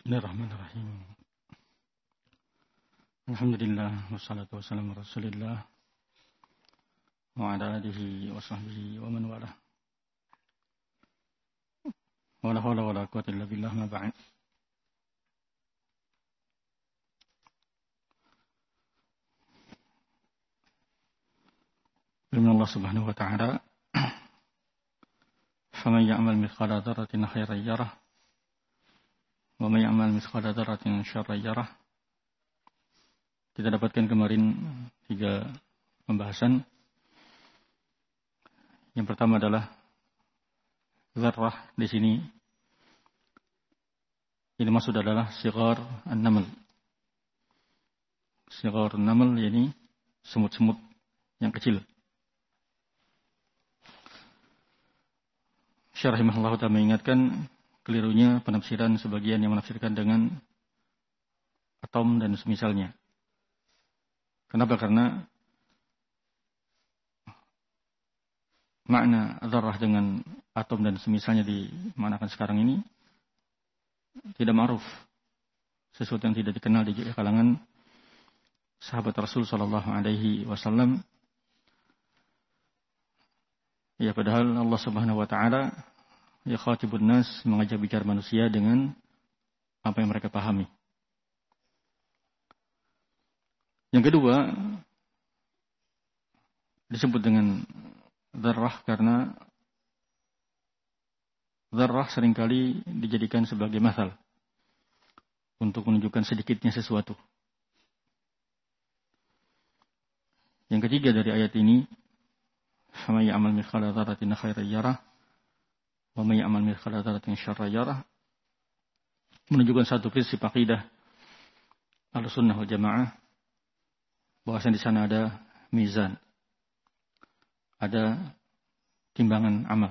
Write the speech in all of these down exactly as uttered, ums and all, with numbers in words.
Bismillahirrahmanirrahim. Alhamdulillah wassalatu wassalamu ala Rasulillah wa ala alihi wa sahbihi wa man walah. Wa la haula wa la quwwata illa billah ma ba'd. Firman Allah Subhanahu wa ta'ala, "Faman ya'mal mithqala dzarratin khairan yarah wa may ya'mal mithqala dzarratin syarran yarah." Kita dapatkan kemarin tiga pembahasan. Yang pertama adalah zarrah di sini. Ini maksud adalah sigar an-naml. Sigar an-naml yakni semut-semut yang kecil. Syarh rahimahullah ta'ala mengingatkan kelirunya penafsiran sebagian yang menafsirkan dengan atom dan semisalnya. Kenapa? Karena makna dzarrah dengan atom dan semisalnya dimanakan sekarang ini tidak ma'ruf, sesuatu yang tidak dikenal di kalangan sahabat Rasul sallallahu alaihi wasallam. Ya, padahal Allah Subhanahu wa ta'ala ya khatibun nas, mengajak bicara manusia dengan apa yang mereka pahami. Yang kedua, disebut dengan dzarrah karena dzarrah seringkali dijadikan sebagai mathal untuk menunjukkan sedikitnya sesuatu. Yang ketiga dari ayat ini, "Faman ya'mal mithqala dzarratin khairan yarah wa may ya'mal mithqala dzarratin syarran yarah," menunjukkan satu prinsip akidah Ahlussunnah wal Jamaah, bahwasanya di sana ada mizan, ada timbangan amal.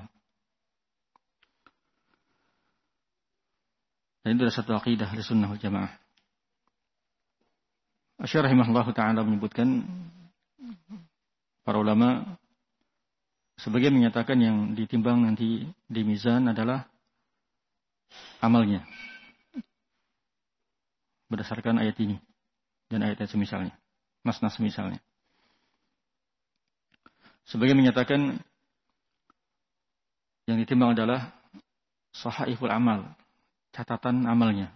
Dan itu adalah satu akidah Ahlussunnah wal Jamaah. Asy-Syarih rahimahullah ta'ala menyebutkan, para ulama sebagian menyatakan yang ditimbang nanti di mizan adalah amalnya, berdasarkan ayat ini dan ayat-ayat semisalnya, nas-nas semisalnya. Sebagian menyatakan yang ditimbang adalah sahaiful amal, catatan amalnya.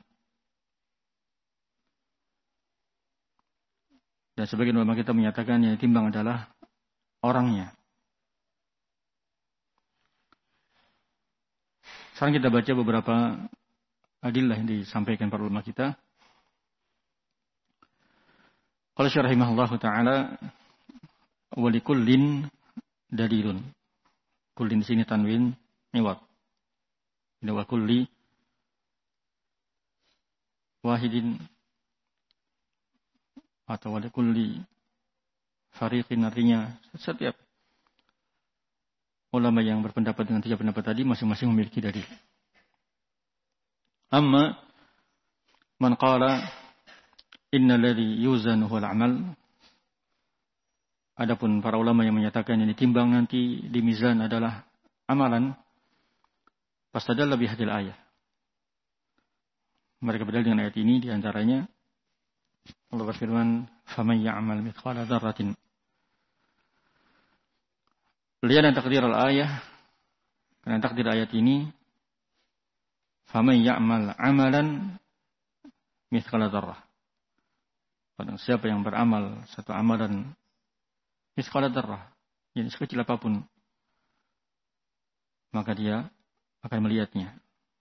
Dan sebagian ulama kita menyatakan yang ditimbang adalah orangnya. Sekarang kita baca beberapa adillah yang disampaikan para ulama kita. Qala syarih rahimahullah ta'ala, "Wa likullin dalilun." Kullin di sini tanwin iwad. Ini wa kulli wahidin atau wa likulli fariqin, artinya setiap ulama yang berpendapat dengan tiga pendapat tadi masing-masing memiliki dalil. Amma man qala innal ladzi yuzanu huwal amal. Adapun para ulama yang menyatakan yang ditimbang nanti di mizan adalah amalan, fastadalla bi hadil ayat. Mereka berdalil dengan ayat ini, di antaranya Allah berfirman, "Faman ya'mal mithqala dzarratin." Lihat takdir al-ayah, karena takdir ayat ini, "Faman ya'mal amalan mithqala dzarrah." Padahal siapa yang beramal satu amalan mithqala dzarrah, yang sekecil apapun, maka dia akan melihatnya.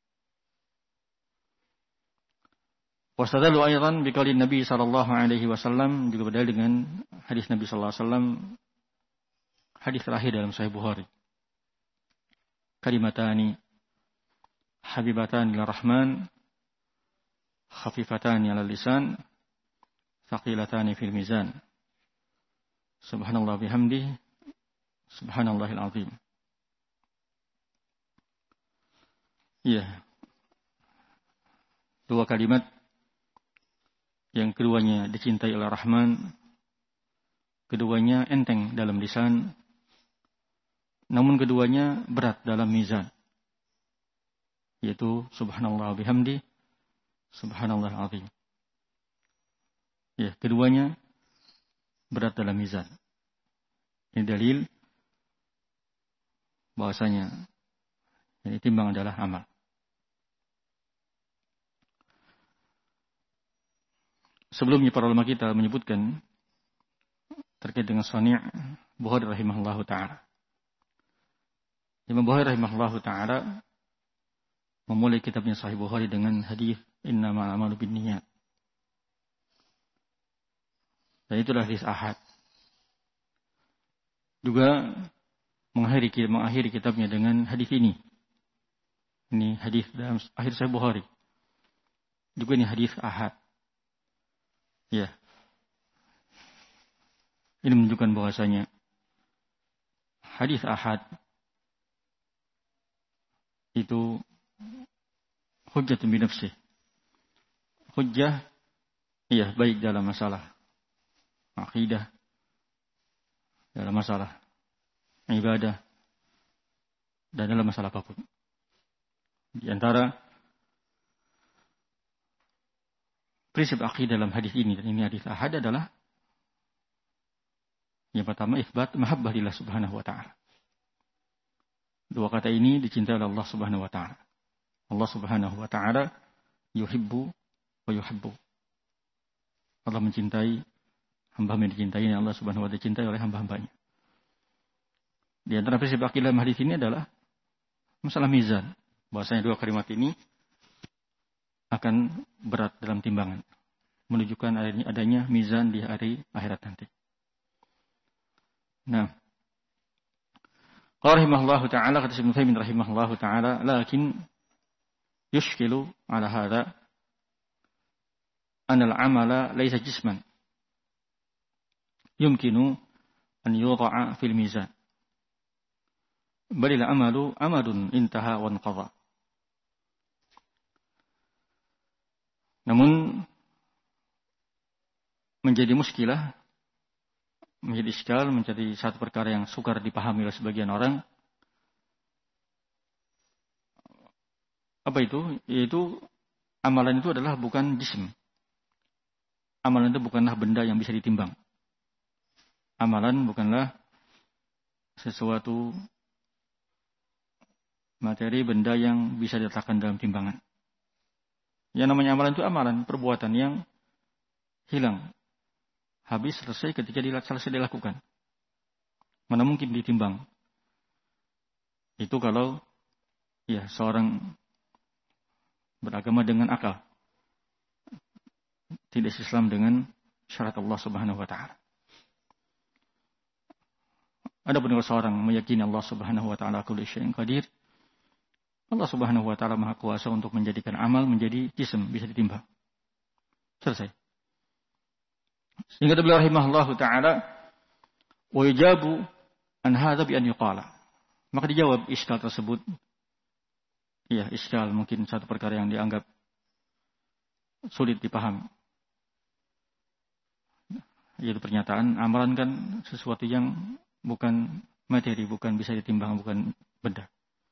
Wastadallu aidan biqaulin Nabi sallallahu alaihi wasallam, juga berdalil dengan hadis Nabi sallallahu alaihi wasallam, hadis terakhir dalam Sahih Bukhari. "Kalimatani habibatani ila rahman, khafifatani ala lisan, thaqilatani fil mizan. Subhanallah bihamdihi, subhanallahil azim." Iya. Dua kalimat yang keduanya dicintai oleh Rahman, keduanya enteng dalam lisan, namun keduanya berat dalam mizan, yaitu subhanallah bihamdi Subhanallah azim. Ya, keduanya berat dalam mizan. Ini dalil bahwasanya yang ditimbang adalah amal. Sebelumnya para ulama kita menyebutkan terkait dengan Sani' Bukhari rahimahullahu taala. Imam Bukhari rahimahullahu taala memulai kitabnya Sahih Bukhari dengan hadis innamal a'malu binniyat. Dan itulah hadis ahad. Juga mengakhiri mengakhiri kitabnya dengan hadis ini. Ini hadis dalam akhir Sahih Bukhari. Juga ini hadis ahad. Ya. Ini menunjukkan bahwasanya hadis ahad itu hujjah bi nafsih. Hujjah iya baik dalam masalah akidah, dalam masalah ibadah, dan dalam masalah apapun. Di antara prinsip akidah dalam hadis ini, dan ini hadis ahad adalah yang pertama, isbat mahabbah lillah subhanahu wa ta'ala. Dua kata ini dicintai oleh Allah subhanahu wa ta'ala. Allah subhanahu wa ta'ala yuhibbu wa yuhibbu. Allah mencintai hamba-hamba yang dicintai, dan Allah subhanahu wa ta'ala dicintai oleh hamba-hambanya. Di antara prinsip akidah dalam hadis ini adalah masalah mizan. Bahwasanya dua kalimat ini akan berat dalam timbangan. Menunjukkan adanya mizan di hari akhirat nanti. Nah, qala rahimahullahu ta'ala, kata Ibnu Utsaimin rahimahullahu ta'ala, lakin yushkilu ala hadha anna al-amala laysa jisman yumkinu an yuda'a fil mizan bal al-amalu amadun intaha wa inqadha. Namun menjadi muskilah, menjadi iskal, menjadi satu perkara yang sukar dipahami oleh sebagian orang. Apa itu? Yaitu amalan itu adalah bukan jism. Amalan itu bukanlah benda yang bisa ditimbang. Amalan bukanlah sesuatu materi, benda yang bisa diletakkan dalam timbangan. Yang namanya amalan itu amalan, perbuatan yang hilang, habis, selesai ketika selesai dilakukan. Mana mungkin ditimbang. Itu kalau ya seorang beragama dengan akal. Tidak Islam dengan syarat Allah subhanahu wa ta'ala. Adapun kalau seorang meyakini Allah subhanahu wa ta'ala kulli syai'in qadir, Allah subhanahu wa ta'ala maha kuasa untuk menjadikan amal menjadi jism, bisa ditimbang. Selesai. Sehingga beliau rahimahullahu ta'ala, wa yujabu an hadha bi an yuqala. Maka dijawab iskal tersebut. Ya, iskal mungkin satu perkara yang dianggap sulit dipaham. Yaitu pernyataan, amalan kan sesuatu yang bukan materi, bukan bisa ditimbang, bukan benda.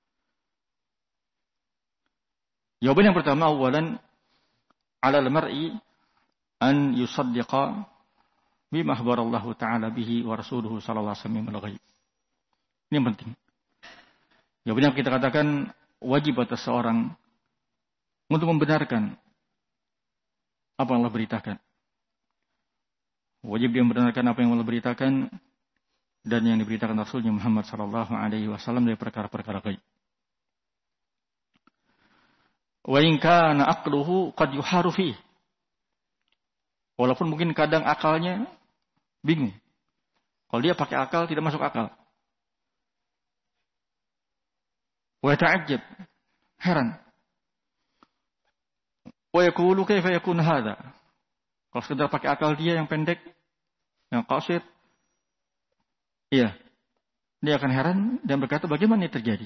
Jawaban yang pertama, awalan ala al-mar'i an yusaddiqa bima akhbarallahu ta'ala bihi wa rasuluhu sallallahu alaihi wasallam min al-ghaib. Ini yang penting. Jawaban yang kita katakan wajib atas seorang untuk membenarkan apa yang Allah beritakan. Wajib dia membenarkan apa yang Allah beritakan dan yang diberitakan Rasulnya Muhammad sallallahu alaihi wasallam dari perkara-perkara ghaib. Wa in kana aqluhu qad yuharu fihi. Walaupun mungkin kadang akalnya bingung. Kalau dia pakai akal tidak masuk akal. Wa ta'ajjab, heran. Wa yaqulu kaifa yakun hadha? Kalau sekedar pakai akal dia yang pendek, yang qasir, iya, dia akan heran dan berkata bagaimana ini terjadi?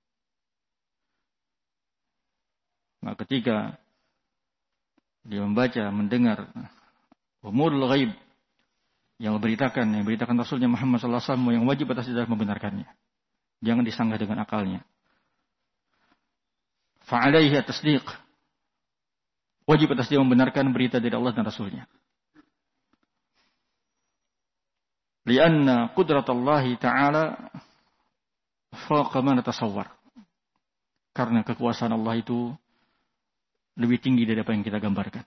Nah, ketika dia membaca, mendengar umurul ghaib yang beritakan, yang beritakan Rasulnya Muhammad sallallahu alaihi wasallam, yang wajib atas dia membenarkannya. Jangan disanggah dengan akalnya. Fa'alaihi at-tasdiq. Wajib atas dia membenarkan berita dari Allah dan Rasulnya. Lianna qudratallahi ta'ala faqa ma natasawwar. Karena kekuasaan Allah itu lebih tinggi dari apa yang kita gambarkan.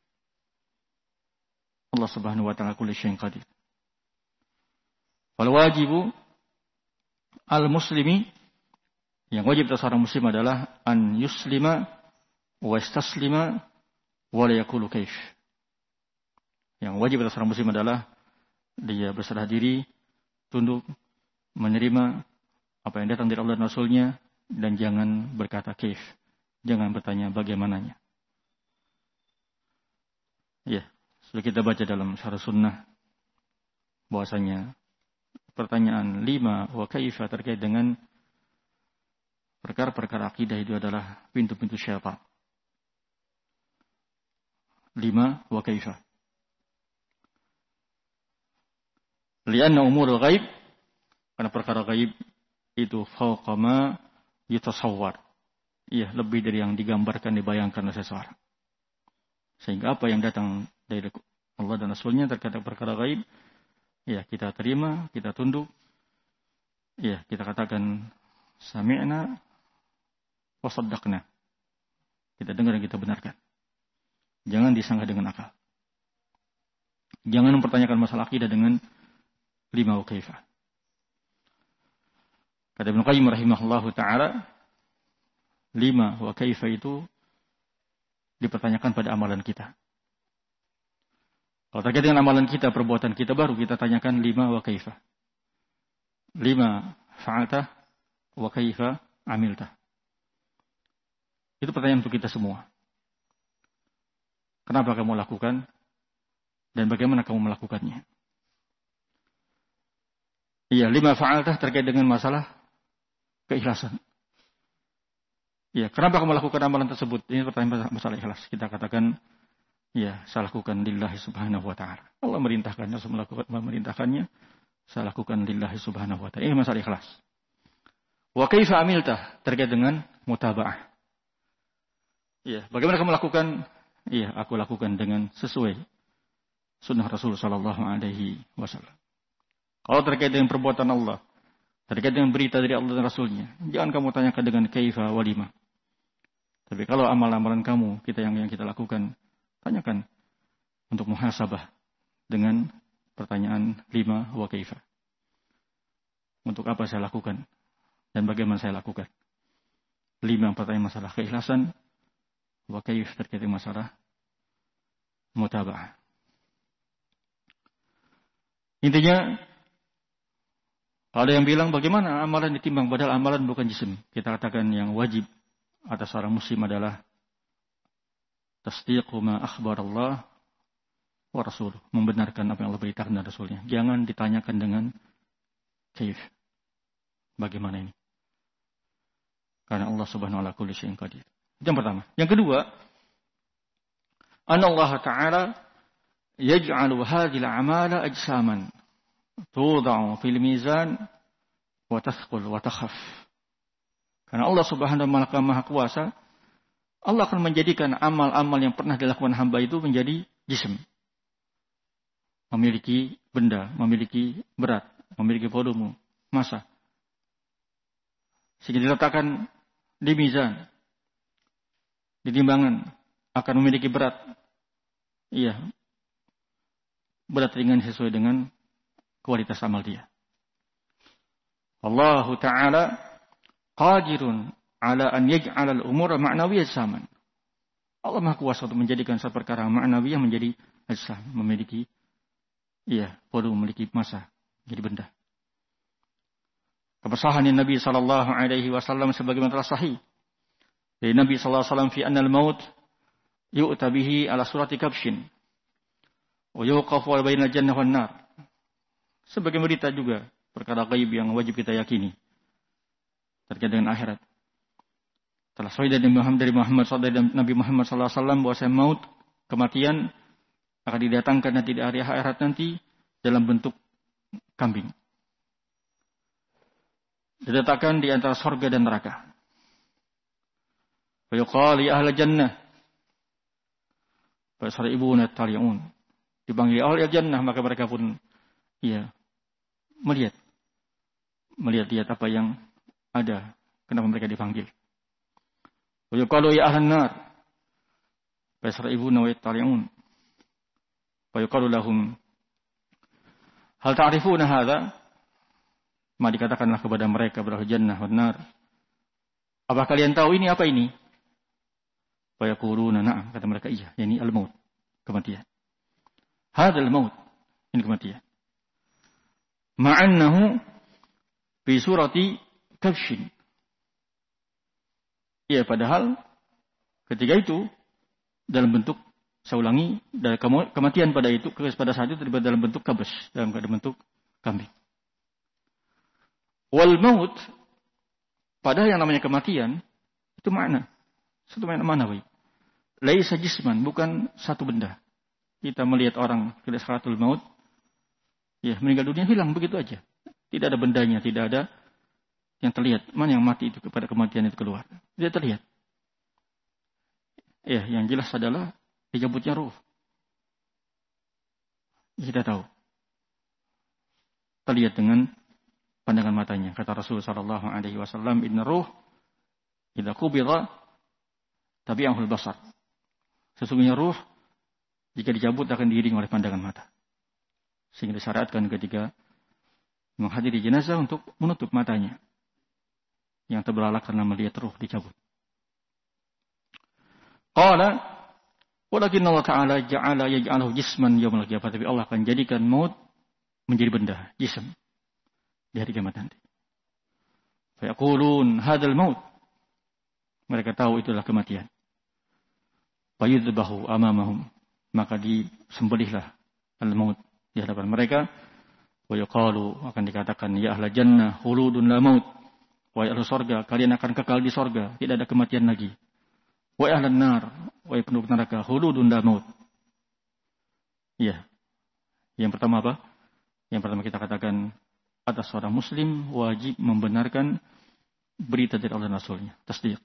Allah Subhanahu wa ta'ala kulli syai'in qadir. Wal wajibu al-muslimi, yang wajib atas seorang muslim adalah an yuslima wa istaslima wa la yaqulu kaif. Yang wajib atas seorang muslim adalah dia berserah diri, tunduk, menerima apa yang datang dari Allah dan Rasulnya, dan jangan berkata kaif. Jangan bertanya bagaimananya. Ya, sudah kita baca dalam syarah sunnah bahwasanya pertanyaan lima wa kaifa terkait dengan perkara-perkara akidah itu adalah pintu-pintu syaitan. Lima wa kaifa. Lianna umurul ghaib, karena perkara gaib itu fauqa ma yatasawwar. Iya, lebih dari yang digambarkan, dibayangkan oleh seseorang. Sehingga apa yang datang dari Allah dan Rasulnya terkait perkara gaib, ya kita terima, kita tunduk, ya kita katakan sami'na wa saddaqna. Kita dengar dan kita benarkan. Jangan disangka dengan akal. Jangan mempertanyakan masalah akidah dengan lima wa kaifa. Kata Ibnu Qayyim rahimahullahu ta'ala, lima wa kaifa itu dipertanyakan pada amalan kita. Kalau terkait dengan amalan kita, perbuatan kita, baru kita tanyakan lima wa kaifa. Lima fa'alta wa kaifa amilta. Itu pertanyaan untuk kita semua. Kenapa kamu lakukan dan bagaimana kamu melakukannya? Iya, lima fa'alta terkait dengan masalah keikhlasan. Iya, kenapa kamu melakukan amalan tersebut? Ini pertanyaan masalah ikhlas. Kita katakan, ya, saya lakukan lillahi subhanahu wa ta'ala. Allah merintahkannya, saya melakukan, memerintahkannya, saya lakukan lillahi subhanahu wa ta'ala. Ini masalah ikhlas. Wa kaifa amiltah, terkait dengan mutaba'ah. Iya, bagaimana kamu lakukan? Iya, aku lakukan dengan sesuai sunnah Rasul sallallahu alaihi wasallam. Kalau terkait dengan perbuatan Allah, terkait dengan berita dari Allah dan Rasulnya, jangan kamu tanyakan dengan kaifa wa lima. Tapi kalau amal-amalan kamu, kita yang yang kita lakukan, tanyakan untuk muhasabah dengan pertanyaan lima wa kaifa. Untuk apa saya lakukan dan bagaimana saya lakukan? Lima pertanyaan masalah keikhlasan, wa kaif terkait dengan masalah mutaba'ah. Intinya, ada yang bilang bagaimana amalan ditimbang, padahal amalan bukan jisim. Kita katakan yang wajib atas seorang muslim adalah tasdiqu ma akhbar Allah wa rasuluh, membenarkan apa yang Allah beritakan dan Rasulnya. Jangan ditanyakan dengan kaif, bagaimana ini, karena Allah subhanahu wa ta'ala kulli syai'in qadir. Yang pertama. Yang kedua, anna Allah ta'ala yaj'alu hadhil a'mala ajsaman tuda'u fil mizan wa tathqul wa takhaf. Karena Allah subhanahu wa ta'ala maha kuasa, Allah akan menjadikan amal-amal yang pernah dilakukan hamba itu menjadi jism. Memiliki benda, memiliki berat, memiliki volume, massa. Sehingga diletakkan di mizan, di timbangan, akan memiliki berat. Iya. Berat ringan sesuai dengan kualitas amal dia. Allah Ta'ala qadirun ala an yaj'ala al-umura ma'nawiyah zaman. Allah Maha Kuasa untuk menjadikan satu perkara ma'nawiyah menjadi ajsam, memiliki iya, volume, memiliki massa, jadi benda. Kebersahan Nabi sallallahu alaihi wasallam sebagaimana telah sahih dari Nabi sallallahu alaihi wasallam fi anna al-maut yu'ta bihi ala surati kabshin wa yuqafu bainal jannah wan nar. Sebagai berita juga perkara gaib yang wajib kita yakini terkait dengan akhirat. Telah sahih dari Muhammad dari Muhammad dari Nabi Muhammad sallallahu alaihi wasallam bahwa maut, kematian akan didatangkan nanti di hari akhirat nanti dalam bentuk kambing. Diletakkan di antara surga dan neraka. Wa yuqal ya ahla jannah, Fasaribuna tali'un. Dipanggil ahli jannah, maka mereka pun ya melihat melihat-lihat apa yang ada. Kenapa mereka dipanggil? Wa yuqalu ya ahlan nar. Fasaribuna wa tali'un. Wa yuqalu lahum hal ta'rifuna hadza? Maka dikatakanlah kepada mereka berahli jannah wan nar. Apa kalian tahu ini apa ini? Fa yaquluna na'am, kata mereka iya, yakni al-maut, kematian. Hadzal maut, ini kematian. Ma'annahu fi surati kabshin. Ya, padahal ketika itu dalam bentuk, saya ulangi, dalam kematian pada itu pada saat itu terlibat dalam bentuk kabs, dalam bentuk kambing. Wal maut, padahal yang namanya kematian itu makna. Satu makna manawi. Laisa jisman, bukan satu benda. Kita melihat orang kena sakaratul maut, ya meninggal dunia hilang begitu aja. Tidak ada bendanya, tidak ada yang terlihat. Mana yang mati itu kepada kematian itu keluar. Tidak terlihat. Ya, yang jelas adalah dicabutnya ruh. Kita tahu. Terlihat dengan pandangan matanya. Kata Rasulullah sallallahu alaihi wasallam, "Inna ruh idza qubida tabi'ahul basar." Sesungguhnya ruh jika dicabut akan diiringi oleh pandangan mata. Sehingga disyariatkan ketika menghadiri jenazah untuk menutup matanya yang terbelalak karena melihat ruh dicabut. Qala walakin Allah Ta'ala ja'ala yaj'alahu jisman yaumil qiyamah. Tapi Allah akan jadikan maut menjadi benda, jism, di hari kiamat nanti. Fa yaqulun hadzal maut. Mereka tahu itulah kematian. Fa yudbahu amamahum. Maka disembelihlah al-maut di hadapan mereka. Wa yuqalu, akan dikatakan ya ahla jannah khuludun la maut. Wahai ahli surga, kalian akan kekal di surga, tidak ada kematian lagi. Wahai ahlan nar, wahai penduduk neraka, khuludun la maut. Iya. Yang pertama apa? Yang pertama kita katakan atas seorang muslim wajib membenarkan berita dari Allah dan Rasulnya, tasdiq.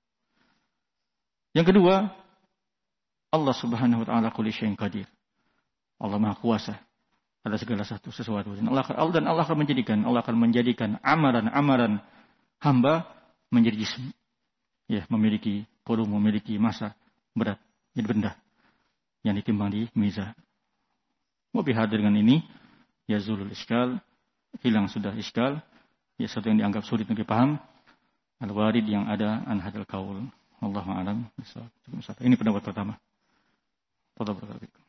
Yang kedua, Allah Subhanahu wa taala kulli syai'in qadir. Allah Maha Kuasa atas segala satu sesuatu. Dan Allah, dan Allah akan menjadikan Allah akan menjadikan amalan-amalan hamba menjadi jism. Ya, memiliki volume, memiliki massa berat, jadi benda yang ditimbang di mizan. Wa bihadir dengan ini yazulul iskal, hilang sudah iskal, ya satu yang dianggap sulit untuk dipaham, al-warid yang ada an hadzal qaul. Wallahu a'lam bishawab. Ini pendapat pertama. Tafadhal.